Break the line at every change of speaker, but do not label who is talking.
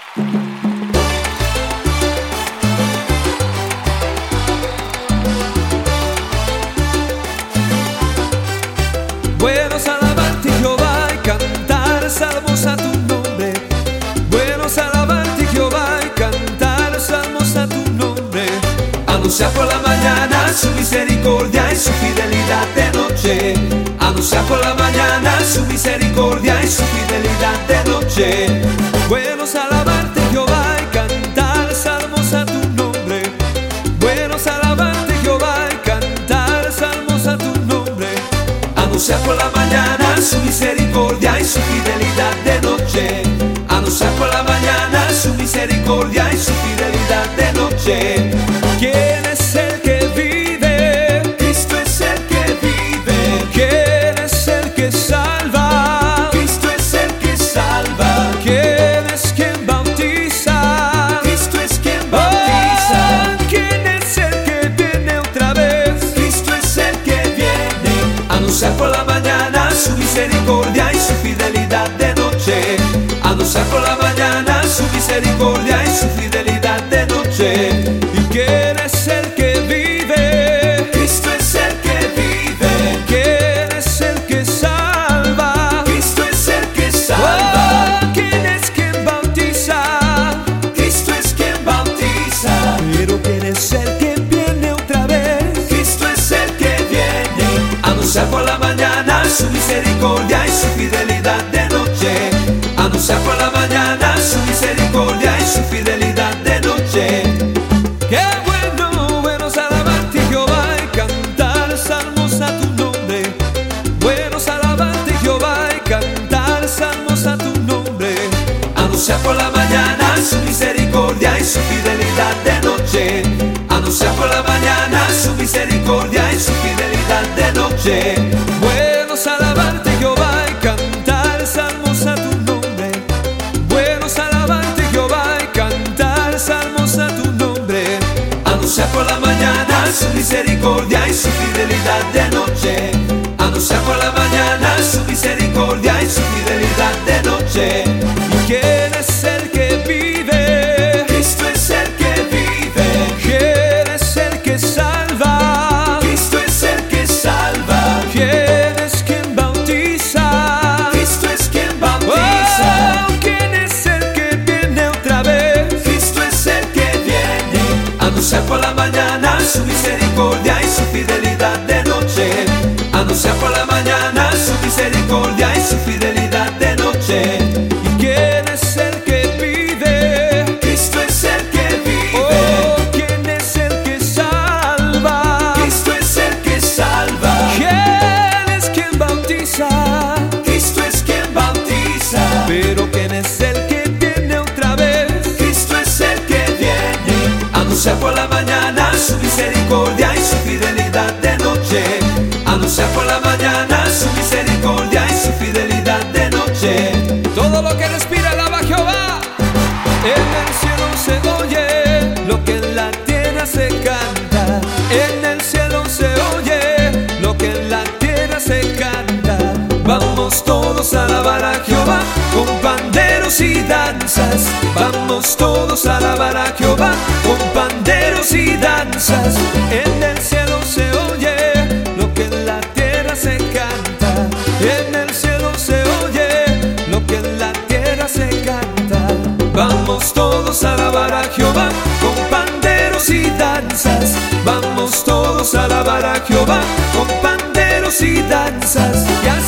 Buenos alabarte, Jehová, y cantar salmos a tu nombre. Buenos alabarte, Jehová, y cantar salmos a tu nombre. Anunciar por la mañana su misericordia y su fidelidad de noche. Anunciar por la mañana su misericordia y su fidelidad de noche. Buenos alabarte, Jehová, y cantar salmos a tu nombre. Buenos alabarte, Jehová, y cantar salmos a tu nombre. Anunciar por la mañana su misericordia y su fidelidad de noche. Anunciar por la mañana su misericordia y su fidelidad de noche. ¿Quién es el que vive? Cristo es el que vive. ¿Quién es el que salva? Cristo es el que salva. ¿Quién es quien bautiza? Cristo es quien bautiza. ¿Quién es el que viene otra vez? Cristo es el que viene. Anunciar por la mañana su misericordia y su fidelidad de noche. Anunciar por la mañana su misericordia y su fidelidad de noche. ¿Y quién es el que vive? Cristo es el que vive. ¿Quién es el que salva? Cristo es el que salva. ¿Quién es quien bautiza? Cristo es quien bautiza. Pero ¿quién es el que viene otra vez? Cristo es el que viene. Anunciar por la mañana su misericordia y su fidelidad de noche. Anunciar por la mañana su misericordia y su fidelidad de noche. Qué bueno, buenos alabarte, Jehová, y cantar salmos a tu nombre. Buenos alabarte, Jehová, y cantar salmos a tu nombre. Anunciar por la mañana su misericordia y su fidelidad de noche. Anunciar por la mañana su misericordia y su fidelidad de noche. Buenos alabarte, Jehová, y cantar salmos a tu nombre. Buenos alabarte, Jehová, y cantar salmos a tu nombre. Anunciar por la mañana su misericordia y su fidelidad de noche. Anunciar por la mañana su misericordia y su fidelidad de noche. ¿Y quién es el que vive? Cristo es el que vive. ¿Quién es el que salva? Cristo es el que salva. ¿Quién es quien bautiza? Cristo es quien bautiza. ¿Quién es el que viene otra vez? Cristo es el que viene. Anunciar por la mañana su misericordia y su fidelidad de noche. Anunciar por la mañana su misericordia y su fidelidad de noche. ¿Y quién es el que vive? Cristo es el que vive. ¿Quién es el que salva? Cristo es el que salva. ¿Quién es quien bautiza? Cristo es quien bautiza. Pero ¿quién es el que viene otra vez? Cristo es el que viene. Anunciar por la mañana su misericordia y su fidelidad de noche. Anunciar por la mañana su misericordia y su fidelidad de noche. Todo lo que respira alaba a Jehová. En el cielo se oye lo que en la tierra se canta. En el cielo se oye lo que en la tierra se canta. Vamos todos a alabar a Jehová con panderos y danzas. Vamos todos a alabar a Jehová con panderos y danzas. En el cielo se oye lo que en la tierra se canta. En el cielo se oye lo que en la tierra se canta. Vamos todos a alabar a Jehová con panderos y danzas. Vamos todos a alabar a Jehová con panderos y danzas.